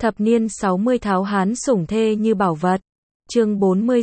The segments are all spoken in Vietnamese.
Thập niên 60 tháo hán sủng thê như bảo vật. Chương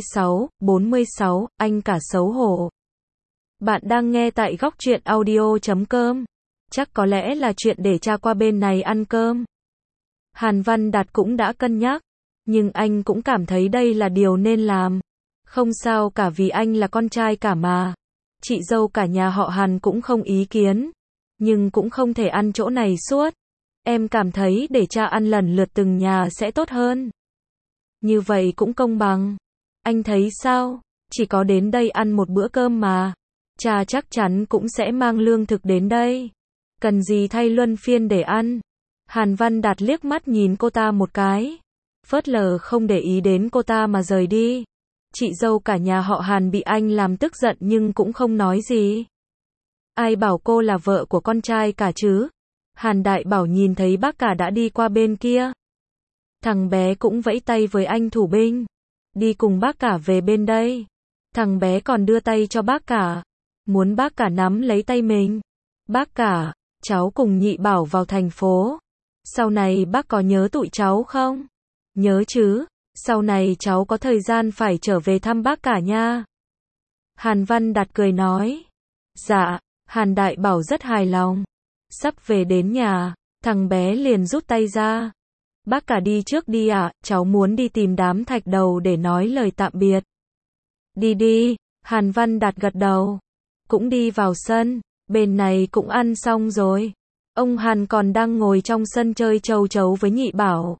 46, anh cả xấu hổ. Bạn đang nghe tại góc truyện audio.com. Chắc có lẽ là chuyện để cha qua bên này ăn cơm. Hàn Văn Đạt cũng đã cân nhắc, nhưng anh cũng cảm thấy đây là điều nên làm. Không sao cả vì anh là con trai cả mà. Chị dâu cả nhà họ Hàn cũng không ý kiến. Nhưng cũng không thể ăn chỗ này suốt. Em cảm thấy để cha ăn lần lượt từng nhà sẽ tốt hơn. Như vậy cũng công bằng. Anh thấy sao? Chỉ có đến đây ăn một bữa cơm mà. Cha chắc chắn cũng sẽ mang lương thực đến đây. Cần gì thay luân phiên để ăn? Hàn Văn Đạt liếc mắt nhìn cô ta một cái. Phớt lờ không để ý đến cô ta mà rời đi. Chị dâu cả nhà họ Hàn bị anh làm tức giận nhưng cũng không nói gì. Ai bảo cô là vợ của con trai cả chứ? Hàn Đại Bảo nhìn thấy bác cả đã đi qua bên kia. Thằng bé cũng vẫy tay với anh thủ binh. Đi cùng bác cả về bên đây. Thằng bé còn đưa tay cho bác cả. Muốn bác cả nắm lấy tay mình. Bác cả, cháu cùng Nhị Bảo vào thành phố. Sau này bác có nhớ tụi cháu không? Nhớ chứ, sau này cháu có thời gian phải trở về thăm bác cả nha. Hàn Văn Đạt cười nói. Dạ, Hàn Đại Bảo rất hài lòng. Sắp về đến nhà, thằng bé liền rút tay ra. Bác cả đi trước đi ạ, cháu muốn đi tìm đám thạch đầu để nói lời tạm biệt. Đi đi, Hàn Văn Đạt gật đầu. Cũng đi vào sân, bên này cũng ăn xong rồi. Ông Hàn còn đang ngồi trong sân chơi châu chấu với Nhị Bảo.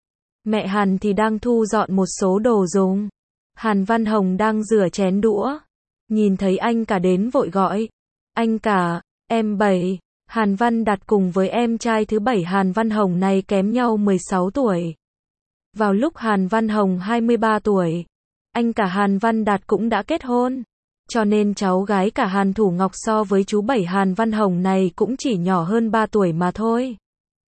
Mẹ Hàn thì đang thu dọn một số đồ dùng. Hàn Văn Hồng đang rửa chén đũa. Nhìn thấy anh cả đến vội gọi. Anh cả, em Bảy. Hàn Văn Đạt cùng với em trai thứ Bảy Hàn Văn Hồng này kém nhau 16 tuổi. Vào lúc Hàn Văn Hồng 23 tuổi, anh cả Hàn Văn Đạt cũng đã kết hôn. Cho nên cháu gái cả Hàn Thủ Ngọc so với chú Bảy Hàn Văn Hồng này cũng chỉ nhỏ hơn 3 tuổi mà thôi.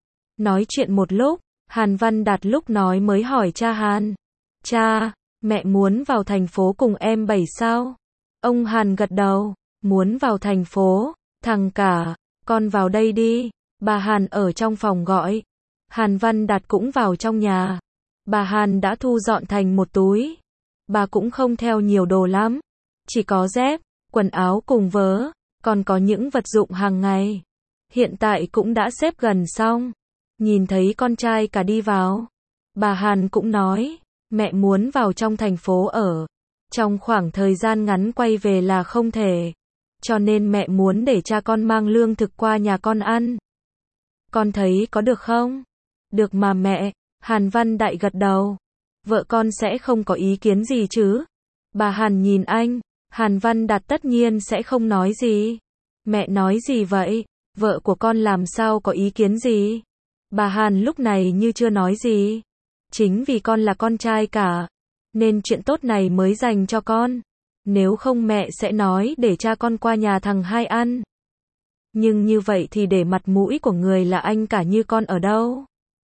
Nói chuyện một lúc, Hàn Văn Đạt lúc nói mới hỏi cha Hàn. Cha, mẹ muốn vào thành phố cùng em Bảy sao? Ông Hàn gật đầu, muốn vào thành phố, thằng cả. Con vào đây đi, bà Hàn ở trong phòng gọi. Hàn Văn Đạt cũng vào trong nhà. Bà Hàn đã thu dọn thành một túi. Bà cũng không theo nhiều đồ lắm. Chỉ có dép, quần áo cùng vớ, còn có những vật dụng hàng ngày. Hiện tại cũng đã xếp gần xong. Nhìn thấy con trai cả đi vào. Bà Hàn cũng nói, mẹ muốn vào trong thành phố ở. Trong khoảng thời gian ngắn quay về là không thể. Cho nên mẹ muốn để cha con mang lương thực qua nhà con ăn. Con thấy có được không? Được mà mẹ, Hàn Văn Đại gật đầu. Vợ con sẽ không có ý kiến gì chứ? Bà Hàn nhìn anh, Hàn Văn Đạt tất nhiên sẽ không nói gì. Mẹ nói gì vậy? Vợ của con làm sao có ý kiến gì? Bà Hàn lúc này như chưa nói gì. Chính vì con là con trai cả, nên chuyện tốt này mới dành cho con. Nếu không mẹ sẽ nói để cha con qua nhà thằng Hai ăn. Nhưng như vậy thì để mặt mũi của người là anh cả như con ở đâu?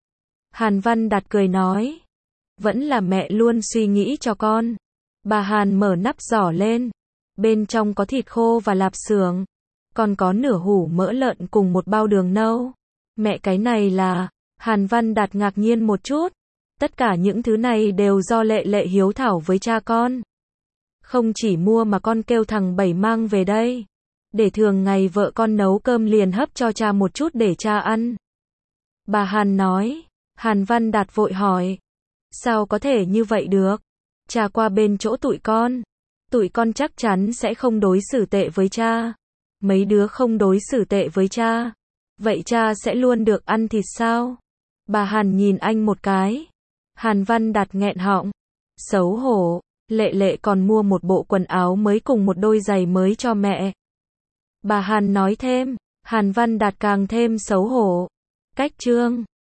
Hàn Văn Đạt cười nói. Vẫn là mẹ luôn suy nghĩ cho con. Bà Hàn mở nắp giỏ lên. Bên trong có thịt khô và lạp xưởng. Còn có nửa hũ mỡ lợn cùng một bao đường nâu. Mẹ cái này là... Hàn Văn Đạt ngạc nhiên một chút. Tất cả những thứ này đều do Lệ Lệ hiếu thảo với cha con. Không chỉ mua mà con kêu thằng Bảy mang về đây. Để thường ngày vợ con nấu cơm liền hấp cho cha một chút để cha ăn. Bà Hàn nói. Hàn Văn Đạt vội hỏi. Sao có thể như vậy được? Cha qua bên chỗ tụi con. Tụi con chắc chắn sẽ không đối xử tệ với cha. Mấy đứa không đối xử tệ với cha. Vậy cha sẽ luôn được ăn thịt sao? Bà Hàn nhìn anh một cái. Hàn Văn Đạt nghẹn họng. Xấu hổ. Lệ Lệ còn mua một bộ quần áo mới cùng một đôi giày mới cho mẹ. Bà Hàn nói thêm. Hàn Văn Đạt càng thêm xấu hổ. Cách chương